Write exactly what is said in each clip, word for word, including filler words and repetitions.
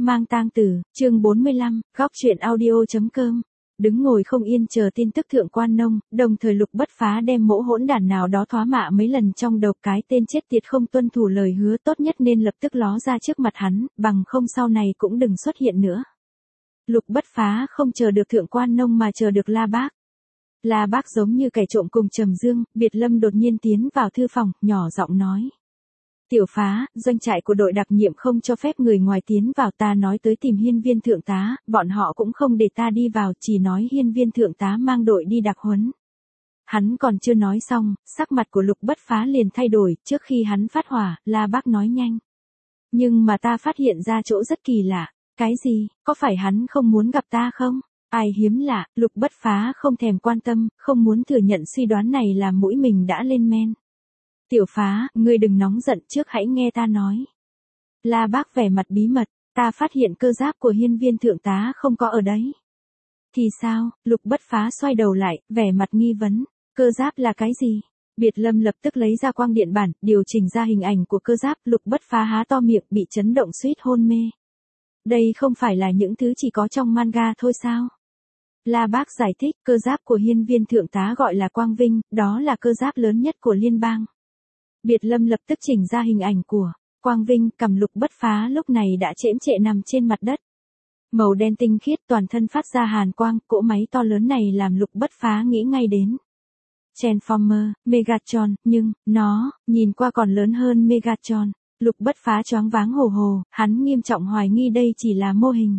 Mang tang tử, chương bốn mươi lăm, góc truyện audio.com. Đứng ngồi không yên chờ tin tức thượng quan nông, đồng thời Lục Bất Phá đem mỗ hỗn đản nào đó thoá mạ mấy lần trong đầu, cái tên chết tiệt không tuân thủ lời hứa tốt nhất nên lập tức ló ra trước mặt hắn, bằng không sau này cũng đừng xuất hiện nữa. Lục Bất Phá không chờ được thượng quan nông mà chờ được La Bác. La Bác giống như kẻ trộm cùng Trầm Dương, Biệt Lâm đột nhiên tiến vào thư phòng, nhỏ giọng nói. Tiểu Phá, doanh trại của đội đặc nhiệm không cho phép người ngoài tiến vào, ta nói tới tìm hiên viên thượng tá, bọn họ cũng không để ta đi vào, chỉ nói hiên viên thượng tá mang đội đi đặc huấn. Hắn còn chưa nói xong, sắc mặt của Lục Bất Phá liền thay đổi, trước khi hắn phát hỏa, La Bác nói nhanh. Nhưng mà ta phát hiện ra chỗ rất kỳ lạ. Cái gì, có phải hắn không muốn gặp ta không? Ai hiếm lạ, Lục Bất Phá không thèm quan tâm, không muốn thừa nhận suy đoán này là mũi mình đã lên men. Tiểu Phá, ngươi đừng nóng giận, trước hãy nghe ta nói. La Bác vẻ mặt bí mật, ta phát hiện cơ giáp của hiên viên thượng tá không có ở đấy. Thì sao? Lục Bất Phá xoay đầu lại, vẻ mặt nghi vấn, cơ giáp là cái gì? Biệt Lâm lập tức lấy ra quang điện bản, điều chỉnh ra hình ảnh của cơ giáp, Lục Bất Phá há to miệng, bị chấn động suýt hôn mê. Đây không phải là những thứ chỉ có trong manga thôi sao? La Bác giải thích, cơ giáp của hiên viên thượng tá gọi là Quang Vinh, đó là cơ giáp lớn nhất của liên bang. Biệt Lâm lập tức chỉnh ra hình ảnh của Quang Vinh, cầm Lục Bất Phá lúc này đã chễm trệ nằm trên mặt đất. Màu đen tinh khiết, toàn thân phát ra hàn quang, cỗ máy to lớn này làm Lục Bất Phá nghĩ ngay đến Transformer, Megatron, nhưng, nó, nhìn qua còn lớn hơn Megatron. Lục Bất Phá choáng váng hồ hồ, hắn nghiêm trọng hoài nghi đây chỉ là mô hình.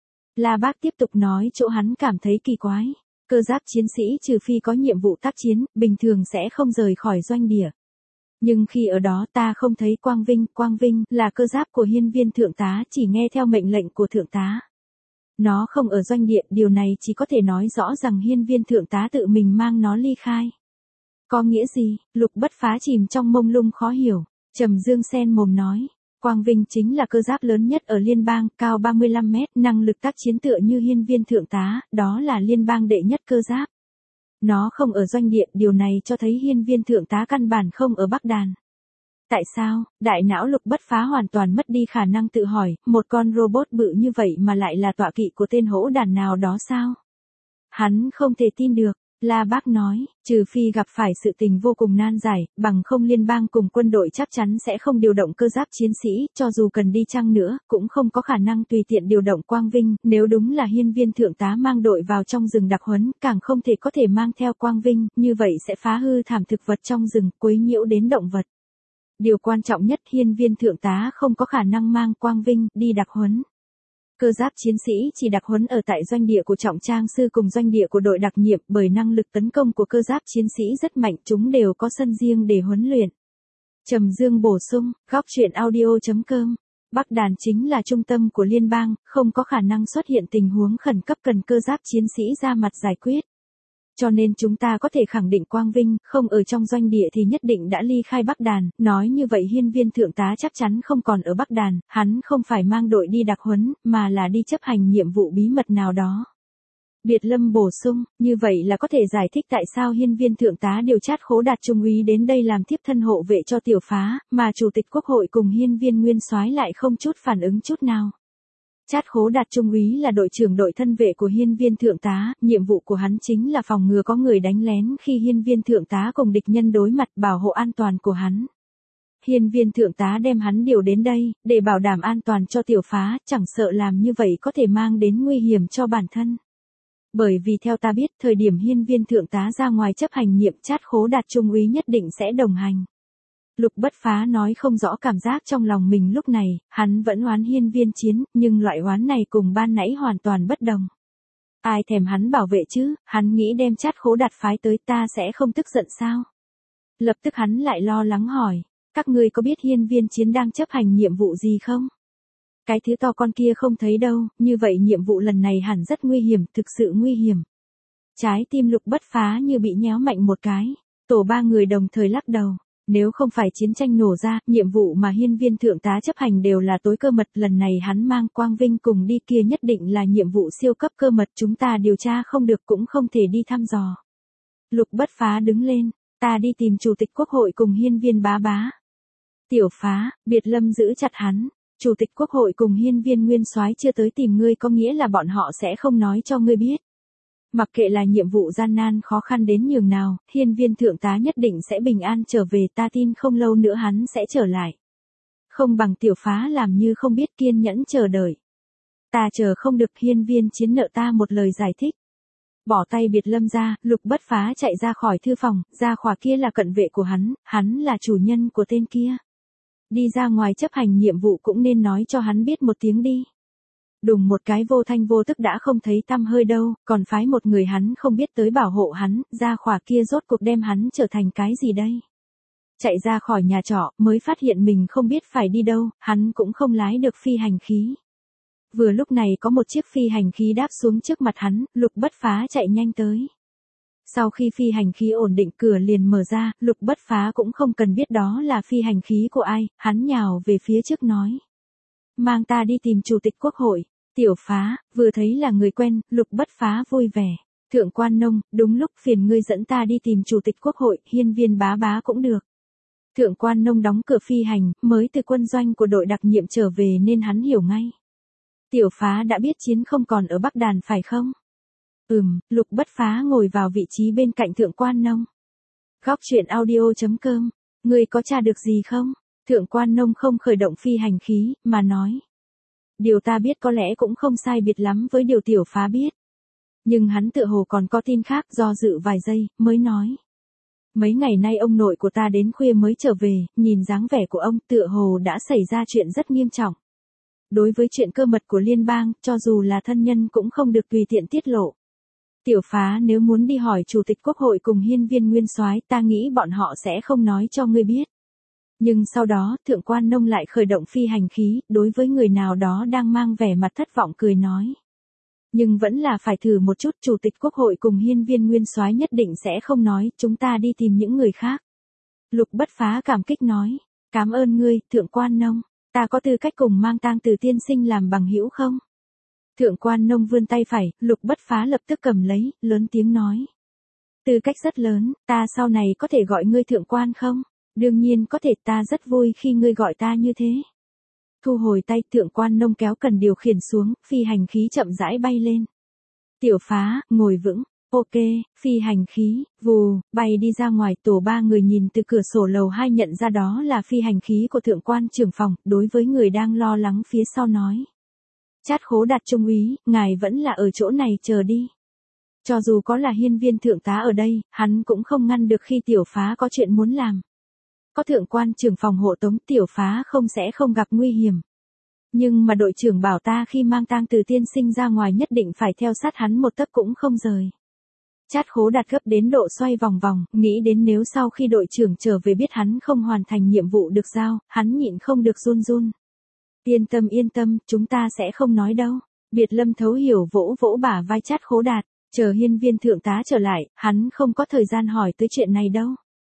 La Bác tiếp tục nói chỗ hắn cảm thấy kỳ quái. Cơ giáp chiến sĩ trừ phi có nhiệm vụ tác chiến, bình thường sẽ không rời khỏi doanh địa. Nhưng khi ở đó ta không thấy Quang Vinh, Quang Vinh là cơ giáp của hiên viên thượng tá, chỉ nghe theo mệnh lệnh của thượng tá. Nó không ở doanh địa, điều này chỉ có thể nói rõ rằng hiên viên thượng tá tự mình mang nó ly khai. Có nghĩa gì? Lục Bất Phá chìm trong mông lung khó hiểu. Trầm Dương sen mồm nói, Quang Vinh chính là cơ giáp lớn nhất ở liên bang, cao ba mươi lăm mét, năng lực tác chiến tựa như hiên viên thượng tá, đó là liên bang đệ nhất cơ giáp. Nó không ở doanh địa, điều này cho thấy hiên viên thượng tá căn bản không ở Bắc Đàn. Tại sao? Đại não Lục Bất Phá hoàn toàn mất đi khả năng tự hỏi, một con robot bự như vậy mà lại là tọa kỵ của tên hỗn đản nào đó sao? Hắn không thể tin được. La Bác nói, trừ phi gặp phải sự tình vô cùng nan giải, bằng không liên bang cùng quân đội chắc chắn sẽ không điều động cơ giáp chiến sĩ, cho dù cần đi chăng nữa, cũng không có khả năng tùy tiện điều động Quang Vinh, nếu đúng là hiên viên thượng tá mang đội vào trong rừng đặc huấn, càng không thể có thể mang theo Quang Vinh, như vậy sẽ phá hư thảm thực vật trong rừng, quấy nhiễu đến động vật. Điều quan trọng nhất, hiên viên thượng tá không có khả năng mang Quang Vinh đi đặc huấn. Cơ giáp chiến sĩ chỉ đặc huấn ở tại doanh địa của trọng trang sư cùng doanh địa của đội đặc nhiệm, bởi năng lực tấn công của cơ giáp chiến sĩ rất mạnh, chúng đều có sân riêng để huấn luyện. Trầm Dương bổ sung, góc truyện audio.com. Bắc Đàn chính là trung tâm của liên bang, không có khả năng xuất hiện tình huống khẩn cấp cần cơ giáp chiến sĩ ra mặt giải quyết. Cho nên chúng ta có thể khẳng định Quang Vinh không ở trong doanh địa thì nhất định đã ly khai Bắc Đàn, nói như vậy hiên viên thượng tá chắc chắn không còn ở Bắc Đàn, hắn không phải mang đội đi đặc huấn, mà là đi chấp hành nhiệm vụ bí mật nào đó. Biệt Lâm bổ sung, như vậy là có thể giải thích tại sao hiên viên thượng tá điều Trát Khố Đạt trung úy đến đây làm thiếp thân hộ vệ cho Tiểu Phá, mà chủ tịch quốc hội cùng hiên viên nguyên soái lại không chút phản ứng chút nào. Trát Khố Đạt trung úy là đội trưởng đội thân vệ của hiên viên thượng tá, nhiệm vụ của hắn chính là phòng ngừa có người đánh lén khi hiên viên thượng tá cùng địch nhân đối mặt, bảo hộ an toàn của hắn. Hiên viên thượng tá đem hắn điều đến đây, để bảo đảm an toàn cho Tiểu Phá, chẳng sợ làm như vậy có thể mang đến nguy hiểm cho bản thân. Bởi vì theo ta biết, thời điểm hiên viên thượng tá ra ngoài chấp hành nhiệm, Trát Khố Đạt trung úy nhất định sẽ đồng hành. Lục Bất Phá nói không rõ cảm giác trong lòng mình lúc này, hắn vẫn oán hiên viên chiến, nhưng loại oán này cùng ban nãy hoàn toàn bất đồng. Ai thèm hắn bảo vệ chứ, hắn nghĩ đem Trát Khố Đạt phái tới ta sẽ không tức giận sao? Lập tức hắn lại lo lắng hỏi, các ngươi có biết hiên viên chiến đang chấp hành nhiệm vụ gì không? Cái thứ to con kia không thấy đâu, như vậy nhiệm vụ lần này hẳn rất nguy hiểm, thực sự nguy hiểm. Trái tim Lục Bất Phá như bị nhéo mạnh một cái, tổ ba người đồng thời lắc đầu. Nếu không phải chiến tranh nổ ra, nhiệm vụ mà hiên viên thượng tá chấp hành đều là tối cơ mật, lần này hắn mang Quang Vinh cùng đi kia nhất định là nhiệm vụ siêu cấp cơ mật, chúng ta điều tra không được cũng không thể đi thăm dò. Lục Bất Phá đứng lên, ta đi tìm chủ tịch quốc hội cùng hiên viên bá bá. Tiểu Phá, Biệt Lâm giữ chặt hắn, Chủ tịch Quốc hội cùng hiên viên nguyên soái chưa tới tìm ngươi có nghĩa là bọn họ sẽ không nói cho ngươi biết. Mặc kệ là nhiệm vụ gian nan khó khăn đến nhường nào, hiên viên thượng tá nhất định sẽ bình an trở về, ta tin không lâu nữa hắn sẽ trở lại. Không bằng tiểu phá làm như không biết, kiên nhẫn chờ đợi. Ta chờ không được, hiên viên chiến nợ ta một lời giải thích. Bỏ tay biệt lâm ra, Lục Bất Phá chạy ra khỏi thư phòng, Gia Khỏa kia là cận vệ của hắn, hắn là chủ nhân của tên kia. Đi ra ngoài chấp hành nhiệm vụ cũng nên nói cho hắn biết một tiếng đi. Đùng một cái vô thanh vô tức đã không thấy tăm hơi đâu, còn phái một người hắn không biết tới bảo hộ hắn, Gia Khỏa kia rốt cuộc đem hắn trở thành cái gì đây? Chạy ra khỏi nhà trọ, mới phát hiện mình không biết phải đi đâu, hắn cũng không lái được phi hành khí. Vừa lúc này có một chiếc phi hành khí đáp xuống trước mặt hắn, Lục Bất Phá chạy nhanh tới. Sau khi phi hành khí ổn định, cửa liền mở ra, Lục Bất Phá cũng không cần biết đó là phi hành khí của ai, hắn nhào về phía trước nói. Mang ta đi tìm Chủ tịch Quốc hội. Tiểu Phá, vừa thấy là người quen, Lục Bất Phá vui vẻ. Thượng quan nông, đúng lúc, phiền ngươi dẫn ta đi tìm Chủ tịch Quốc hội, hiên viên bá bá cũng được. Thượng quan nông đóng cửa phi hành, mới từ quân doanh của đội đặc nhiệm trở về nên hắn hiểu ngay. Tiểu Phá đã biết chiến không còn ở Bắc Đàn phải không? Ừm, Lục Bất Phá ngồi vào vị trí bên cạnh thượng quan nông. Góc truyện audio chấm com, ngươi có tra được gì không? Thượng quan nông không khởi động phi hành khí, mà nói. Điều ta biết có lẽ cũng không sai biệt lắm với điều Tiểu Phá biết. Nhưng hắn tựa hồ còn có tin khác, do dự vài giây, mới nói. Mấy ngày nay ông nội của ta đến khuya mới trở về, nhìn dáng vẻ của ông tựa hồ đã xảy ra chuyện rất nghiêm trọng. Đối với chuyện cơ mật của liên bang, cho dù là thân nhân cũng không được tùy tiện tiết lộ. Tiểu Phá, nếu muốn đi hỏi Chủ tịch Quốc hội cùng hiên viên nguyên soái, ta nghĩ bọn họ sẽ không nói cho ngươi biết. Nhưng sau đó, thượng quan nông lại khởi động phi hành khí, đối với người nào đó đang mang vẻ mặt thất vọng cười nói. Nhưng vẫn là phải thử một chút, Chủ tịch Quốc hội cùng hiên viên nguyên soái nhất định sẽ không nói, chúng ta đi tìm những người khác. Lục Bất Phá cảm kích nói, cảm ơn ngươi, thượng quan nông, ta có tư cách cùng mang tang từ tiên sinh làm bằng hữu không? Thượng quan nông vươn tay phải, Lục Bất Phá lập tức cầm lấy, lớn tiếng nói. Tư cách rất lớn, ta sau này có thể gọi ngươi thượng quan không? Đương nhiên có thể, ta rất vui khi ngươi gọi ta như thế. Thu hồi tay, thượng quan nông kéo cần điều khiển xuống, phi hành khí chậm rãi bay lên. Tiểu Phá, ngồi vững, ok, phi hành khí, vù, bay đi ra ngoài, tổ ba người nhìn từ cửa sổ lầu hai nhận ra đó là phi hành khí của thượng quan trưởng phòng, đối với người đang lo lắng phía sau nói. Chát Khố Đạt trung úy, ngài vẫn là ở chỗ này chờ đi. Cho dù có là hiên viên thượng tá ở đây, hắn cũng không ngăn được khi Tiểu Phá có chuyện muốn làm. Có thượng quan trưởng phòng hộ tống, Tiểu Phá không sẽ không gặp nguy hiểm. Nhưng mà đội trưởng bảo ta khi mang tang từ tiên sinh ra ngoài nhất định phải theo sát hắn một tấc cũng không rời. Chát Khố Đạt gấp đến độ xoay vòng vòng, nghĩ đến nếu sau khi đội trưởng trở về biết hắn không hoàn thành nhiệm vụ được giao, hắn nhịn không được run run. Yên tâm yên tâm, chúng ta sẽ không nói đâu. Biệt Lâm thấu hiểu vỗ vỗ bả vai Chát Khố Đạt, chờ hiên viên thượng tá trở lại, hắn không có thời gian hỏi tới chuyện này đâu.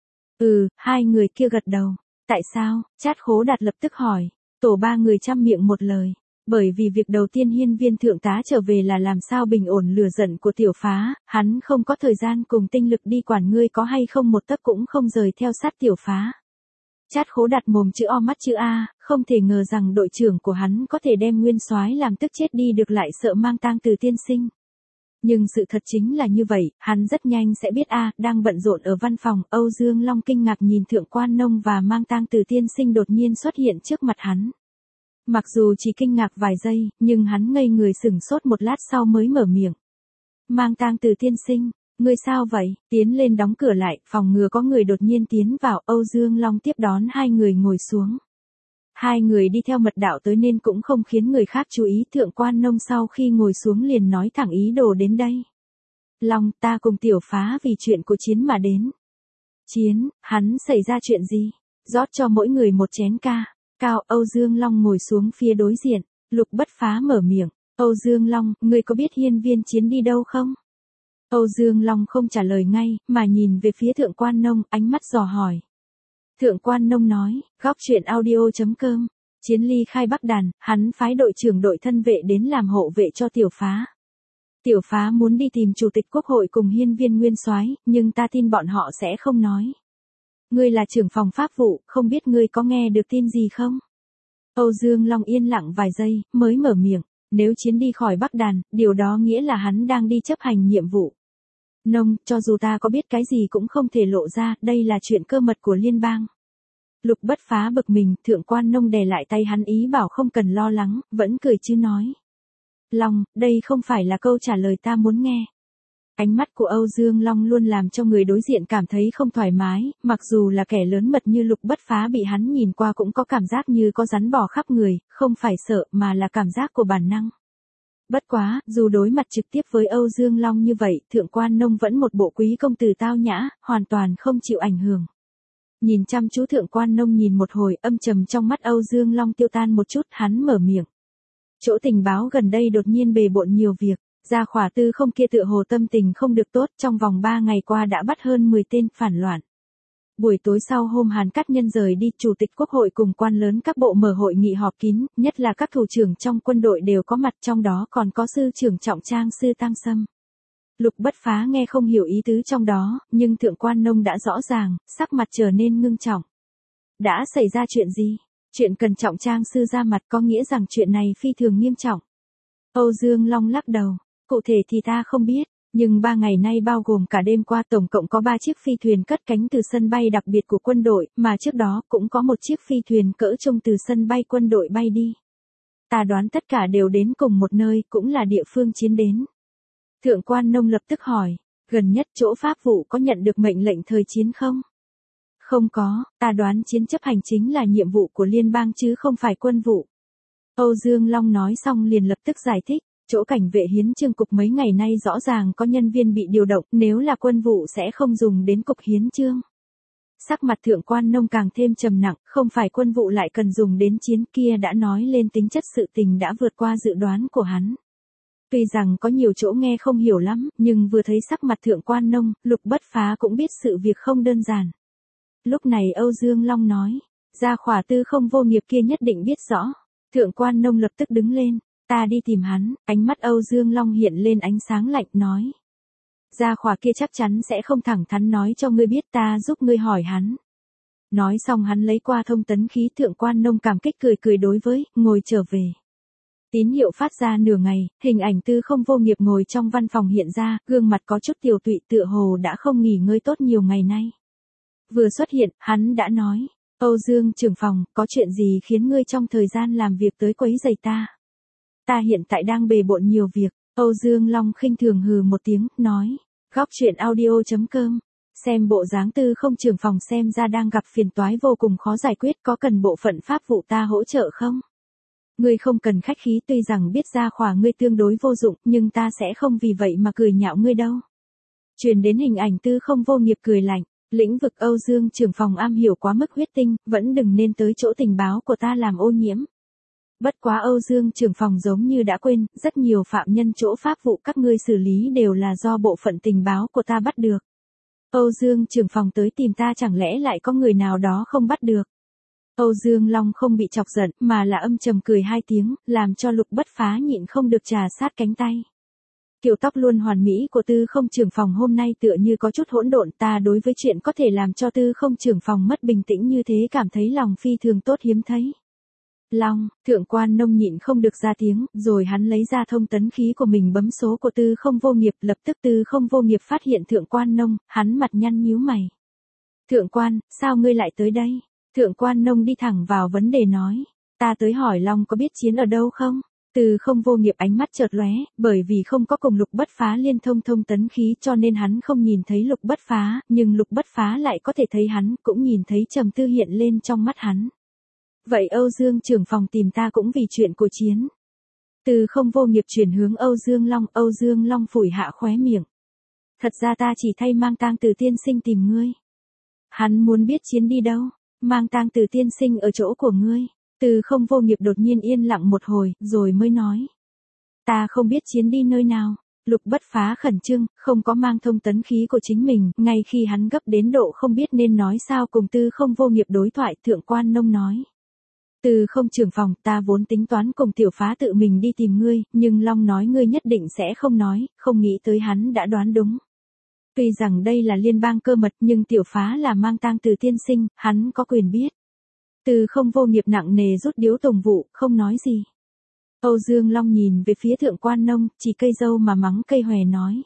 Ừ, hai người kia gật đầu. Tại sao? Chát Khố Đạt lập tức hỏi. Tổ ba người chăm miệng một lời. Bởi vì việc đầu tiên hiên viên thượng tá trở về là làm sao bình ổn lửa giận của Tiểu Phá, hắn không có thời gian cùng tinh lực đi quản ngươi có hay không một tấc cũng không rời theo sát Tiểu Phá. Chát Khố Đạt mồm chữ O mắt chữ A, không thể ngờ rằng đội trưởng của hắn có thể đem nguyên soái làm tức chết đi được lại sợ mang tang từ tiên sinh. Nhưng sự thật chính là như vậy, hắn rất nhanh sẽ biết a, đang bận rộn ở văn phòng, Âu Dương Long kinh ngạc nhìn thượng quan nông và mang tang từ tiên sinh đột nhiên xuất hiện trước mặt hắn. Mặc dù chỉ kinh ngạc vài giây, nhưng hắn ngây người sửng sốt một lát sau mới mở miệng. Mang tang từ tiên sinh, ngươi sao vậy? Tiến lên đóng cửa lại, phòng ngừa có người đột nhiên tiến vào, Âu Dương Long tiếp đón hai người ngồi xuống. Hai người đi theo mật đạo tới nên cũng không khiến người khác chú ý, thượng quan nông sau khi ngồi xuống liền nói thẳng ý đồ đến đây. Long, ta cùng Tiểu Phá vì chuyện của Chiến mà đến. Chiến, hắn xảy ra chuyện gì? Rót cho mỗi người một chén ca. Cao, Âu Dương Long ngồi xuống phía đối diện, Lục Bất Phá mở miệng. Âu Dương Long, ngươi có biết hiên viên Chiến đi đâu không? Âu Dương Long không trả lời ngay, mà nhìn về phía thượng quan nông, ánh mắt dò hỏi. Thượng quan nông nói, góc truyện audio chấm com, Chiến ly khai Bắc Đàn, hắn phái đội trưởng đội thân vệ đến làm hộ vệ cho Tiểu Phá. Tiểu Phá muốn đi tìm Chủ tịch Quốc hội cùng hiên viên nguyên soái, nhưng ta tin bọn họ sẽ không nói. Ngươi là trưởng phòng pháp vụ, không biết ngươi có nghe được tin gì không? Âu Dương Long yên lặng vài giây, mới mở miệng, nếu Chiến đi khỏi Bắc Đàn, điều đó nghĩa là hắn đang đi chấp hành nhiệm vụ. Nông, cho dù ta có biết cái gì cũng không thể lộ ra, đây là chuyện cơ mật của liên bang. Lục Bất Phá bực mình, Thượng quan Nông đè lại tay hắn ý bảo không cần lo lắng, vẫn cười chứ nói. Long, đây không phải là câu trả lời ta muốn nghe. Ánh mắt của Âu Dương Long luôn làm cho người đối diện cảm thấy không thoải mái, mặc dù là kẻ lớn mật như Lục Bất Phá bị hắn nhìn qua cũng có cảm giác như có rắn bò khắp người, không phải sợ mà là cảm giác của bản năng. Bất quá, dù đối mặt trực tiếp với Âu Dương Long như vậy, Thượng quan Nông vẫn một bộ quý công tử tao nhã, hoàn toàn không chịu ảnh hưởng. Nhìn chăm chú Thượng quan Nông nhìn một hồi, âm trầm trong mắt Âu Dương Long tiêu tan một chút, hắn mở miệng. Chỗ tình báo gần đây đột nhiên bề bộn nhiều việc, Gia Khỏa Tư không kia tựa hồ tâm tình không được tốt, trong vòng ba ngày qua đã bắt hơn mười tên phản loạn. Buổi tối sau hôm Hàn Cát Nhân rời đi, Chủ tịch Quốc hội cùng quan lớn các bộ mở hội nghị họp kín, nhất là các thủ trưởng trong quân đội đều có mặt, trong đó còn có sư trưởng trọng trang sư Tăng Sâm. Lục Bất Phá nghe không hiểu ý tứ trong đó, nhưng Thượng quan Nông đã rõ ràng, sắc mặt trở nên ngưng trọng. Đã xảy ra chuyện gì? Chuyện cần trọng trang sư ra mặt có nghĩa rằng chuyện này phi thường nghiêm trọng. Âu Dương Long lắc đầu, cụ thể thì ta không biết, nhưng ba ngày nay bao gồm cả đêm qua tổng cộng có ba chiếc phi thuyền cất cánh từ sân bay đặc biệt của quân đội, mà trước đó cũng có một chiếc phi thuyền cỡ trung từ sân bay quân đội bay đi. Ta đoán tất cả đều đến cùng một nơi, cũng là địa phương Chiến đến. Thượng quan Nông lập tức hỏi, gần nhất chỗ pháp vụ có nhận được mệnh lệnh thời Chiến không? Không có, ta đoán Chiến chấp hành chính là nhiệm vụ của liên bang chứ không phải quân vụ. Âu Dương Long nói xong liền lập tức giải thích, chỗ cảnh vệ hiến chương cục mấy ngày nay rõ ràng có nhân viên bị điều động, nếu là quân vụ sẽ không dùng đến cục hiến chương. Sắc mặt Thượng quan Nông càng thêm trầm nặng, không phải quân vụ lại cần dùng đến Chiến, kia đã nói lên tính chất sự tình đã vượt qua dự đoán của hắn. Tuy rằng có nhiều chỗ nghe không hiểu lắm, nhưng vừa thấy sắc mặt Thượng quan Nông, Lục Bất Phá cũng biết sự việc không đơn giản. Lúc này Âu Dương Long nói, Gia Khỏa Tư không vô nghiệp kia nhất định biết rõ. Thượng quan Nông lập tức đứng lên, ta đi tìm hắn, ánh mắt Âu Dương Long hiện lên ánh sáng lạnh nói. Gia Khỏa kia chắc chắn sẽ không thẳng thắn nói cho ngươi biết, ta giúp ngươi hỏi hắn. Nói xong hắn lấy qua thông tấn khí, Thượng quan Nông cảm kích cười cười đối với, ngồi trở về. Tín hiệu phát ra nửa ngày, hình ảnh Tư không vô nghiệp ngồi trong văn phòng hiện ra, gương mặt có chút tiều tụy tựa hồ đã không nghỉ ngơi tốt nhiều ngày nay. Vừa xuất hiện, hắn đã nói, Âu Dương trưởng phòng, có chuyện gì khiến ngươi trong thời gian làm việc tới quấy rầy ta? Ta hiện tại đang bề bộn nhiều việc. Âu Dương Long khinh thường hừ một tiếng, nói, góc truyện audio chấm com, xem bộ dáng Tư không trưởng phòng xem ra đang gặp phiền toái vô cùng khó giải quyết, có cần bộ phận pháp vụ ta hỗ trợ không? Ngươi không cần khách khí, tuy rằng biết Gia Khỏa ngươi tương đối vô dụng, nhưng ta sẽ không vì vậy mà cười nhạo ngươi đâu. Truyền đến hình ảnh Tư không vô nghiệp cười lạnh, lĩnh vực Âu Dương trưởng phòng am hiểu quá mức huyết tinh, vẫn đừng nên tới chỗ tình báo của ta làm ô nhiễm. Bất quá Âu Dương trưởng phòng giống như đã quên, rất nhiều phạm nhân chỗ pháp vụ các ngươi xử lý đều là do bộ phận tình báo của ta bắt được. Âu Dương trưởng phòng tới tìm ta chẳng lẽ lại có người nào đó không bắt được. Âu Dương Long không bị chọc giận, mà là âm trầm cười hai tiếng, làm cho Lục Bất Phá nhịn không được trà sát cánh tay. Kiểu tóc luôn hoàn mỹ của Tư không trưởng phòng hôm nay tựa như có chút hỗn độn, ta đối với chuyện có thể làm cho Tư không trưởng phòng mất bình tĩnh như thế cảm thấy lòng phi thường tốt hiếm thấy. Long, Thượng quan Nông nhịn không được ra tiếng, rồi hắn lấy ra thông tấn khí của mình bấm số của Tư không vô nghiệp, lập tức Tư không vô nghiệp phát hiện Thượng quan Nông, hắn mặt nhăn nhíu mày. Thượng quan, sao ngươi lại tới đây? Thượng quan Nông đi thẳng vào vấn đề nói, ta tới hỏi Long có biết Chiến ở đâu không? Tư không vô nghiệp ánh mắt chợt lóe, bởi vì không có cùng Lục Bất Phá liên thông thông tấn khí cho nên hắn không nhìn thấy Lục Bất Phá, nhưng Lục Bất Phá lại có thể thấy hắn, cũng nhìn thấy trầm tư hiện lên trong mắt hắn. Vậy Âu Dương trưởng phòng tìm ta cũng vì chuyện của Chiến. Tư không vô nghiệp chuyển hướng Âu Dương Long, Âu Dương Long phủi hạ khóe miệng. Thật ra ta chỉ thay Mang Tang Từ tiên sinh tìm ngươi. Hắn muốn biết Chiến đi đâu, Mang Tang Từ tiên sinh ở chỗ của ngươi. Tư không vô nghiệp đột nhiên yên lặng một hồi, rồi mới nói. Ta không biết Chiến đi nơi nào. Lục Bất Phá khẩn trương, không có mang thông tấn khí của chính mình, ngay khi hắn gấp đến độ không biết nên nói sao cùng Tư không vô nghiệp đối thoại, Thượng quan Nông nói. Tư không trưởng phòng, ta vốn tính toán cùng Tiểu Phá tự mình đi tìm ngươi, nhưng Long nói ngươi nhất định sẽ không nói, không nghĩ tới hắn đã đoán đúng. Tuy rằng đây là liên bang cơ mật nhưng Tiểu Phá là Mang Tang Từ tiên sinh, hắn có quyền biết. Từ không vô nghiệp nặng nề rút điếu tùng vụ, không nói gì. Âu Dương Long nhìn về phía thượng quan nông, chỉ cây dâu mà mắng cây hòe nói.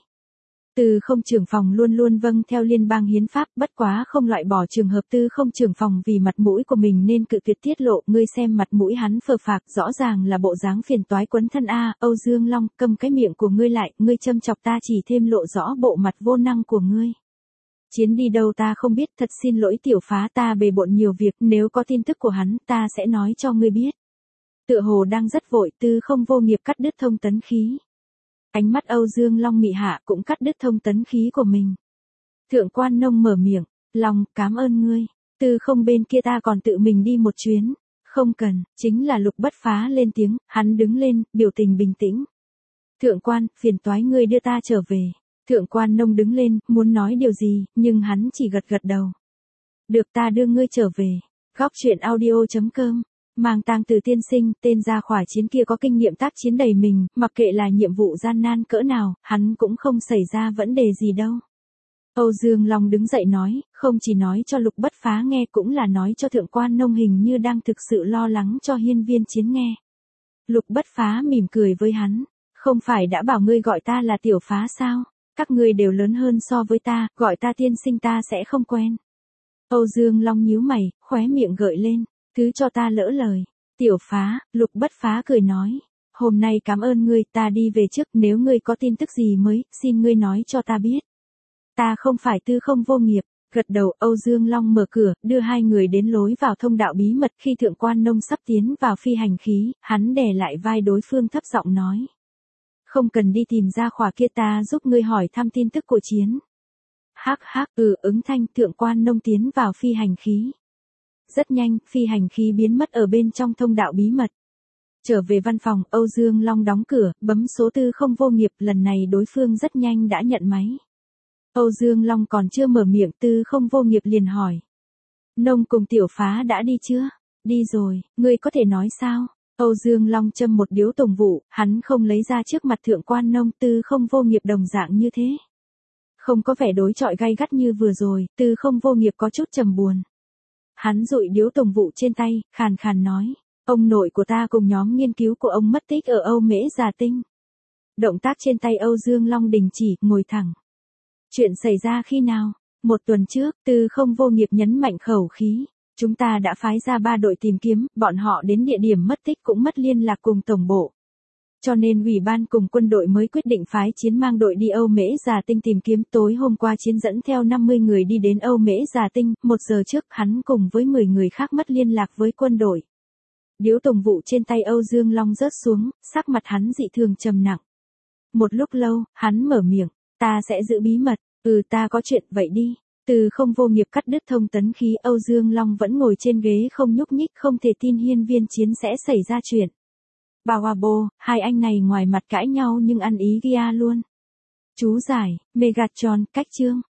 Từ không trưởng phòng luôn luôn vâng theo liên bang hiến pháp, bất quá không loại bỏ trường hợp tư không trưởng phòng vì mặt mũi của mình nên cự tuyệt tiết lộ, ngươi xem mặt mũi hắn phờ phạc, rõ ràng là bộ dáng phiền toái quấn thân a. Âu Dương Long, cầm cái miệng của ngươi lại, ngươi châm chọc ta chỉ thêm lộ rõ bộ mặt vô năng của ngươi. Chiến đi đâu ta không biết, thật xin lỗi tiểu phá, ta bề bộn nhiều việc, nếu có tin tức của hắn, ta sẽ nói cho ngươi biết. Tựa hồ đang rất vội, tư không vô nghiệp cắt đứt thông tấn khí. Ánh mắt Âu Dương Long mị hạ cũng cắt đứt thông tấn khí của mình. Thượng quan nông mở miệng, Long, cảm ơn ngươi, tư không bên kia ta còn tự mình đi một chuyến. Không cần, chính là Lục Bất Phá lên tiếng, hắn đứng lên, biểu tình bình tĩnh. Thượng quan, phiền toái ngươi đưa ta trở về. Thượng quan nông đứng lên, muốn nói điều gì, nhưng hắn chỉ gật gật đầu. Được, ta đưa ngươi trở về. Góc truyện audio chấm com. Mang tang từ tiên sinh, tên gia khỏa chiến kia có kinh nghiệm tác chiến đầy mình, mặc kệ là nhiệm vụ gian nan cỡ nào, hắn cũng không xảy ra vấn đề gì đâu. Âu Dương Long đứng dậy nói, không chỉ nói cho Lục Bất Phá nghe cũng là nói cho thượng quan nông hình như đang thực sự lo lắng cho hiên viên chiến nghe. Lục Bất Phá mỉm cười với hắn, không phải đã bảo ngươi gọi ta là tiểu phá sao, các ngươi đều lớn hơn so với ta, gọi ta tiên sinh ta sẽ không quen. Âu Dương Long nhíu mày, khóe miệng gợi lên. Thứ cho ta lỡ lời. Tiểu phá, Lục Bất Phá cười nói. Hôm nay cảm ơn ngươi, ta đi về trước, nếu ngươi có tin tức gì mới, xin ngươi nói cho ta biết. Ta không phải tư không vô nghiệp. Gật đầu, Âu Dương Long mở cửa, đưa hai người đến lối vào thông đạo bí mật. Khi thượng quan nông sắp tiến vào phi hành khí, hắn đè lại vai đối phương thấp giọng nói. Không cần đi tìm ra khỏa kia, ta giúp ngươi hỏi thăm tin tức của chiến. Hắc hắc, ừ ứng thanh, thượng quan nông tiến vào phi hành khí. Rất nhanh, phi hành khí biến mất ở bên trong thông đạo bí mật. Trở về văn phòng, Âu Dương Long đóng cửa, bấm số tư không vô nghiệp, lần này đối phương rất nhanh đã nhận máy. Âu Dương Long còn chưa mở miệng, tư không vô nghiệp liền hỏi. Nông cùng tiểu phá đã đi chưa? Đi rồi, ngươi có thể nói sao? Âu Dương Long châm một điếu tùng vụ, hắn không lấy ra trước mặt thượng quan nông, tư không vô nghiệp đồng dạng như thế. Không có vẻ đối chọi gay gắt như vừa rồi, tư không vô nghiệp có chút trầm buồn. Hắn dụi điếu tùng vụ trên tay, khàn khàn nói, ông nội của ta cùng nhóm nghiên cứu của ông mất tích ở Âu Mễ Già Tinh. Động tác trên tay Âu Dương Long đình chỉ, ngồi thẳng. Chuyện xảy ra khi nào? Một tuần trước, tư không vô nghiệp nhấn mạnh khẩu khí. Chúng ta đã phái ra ba đội tìm kiếm, bọn họ đến địa điểm mất tích cũng mất liên lạc cùng tổng bộ. Cho nên ủy ban cùng quân đội mới quyết định phái chiến mang đội đi Âu Mễ Già Tinh tìm kiếm. Tối hôm qua chiến dẫn theo năm mươi người đi đến Âu Mễ Già Tinh, một giờ trước hắn cùng với mười người khác mất liên lạc với quân đội. Điếu tùng vụ trên tay Âu Dương Long rớt xuống, sắc mặt hắn dị thường trầm nặng. Một lúc lâu, hắn mở miệng, ta sẽ giữ bí mật, ừ ta có chuyện vậy đi. Từ không vô nghiệp cắt đứt thông tấn khí, Âu Dương Long vẫn ngồi trên ghế không nhúc nhích, không thể tin hiên viên chiến sẽ xảy ra chuyện. Bà Hoa Bô, hai anh này ngoài mặt cãi nhau nhưng ăn ý ghi luôn. Chú giải, Megatron, cách chương.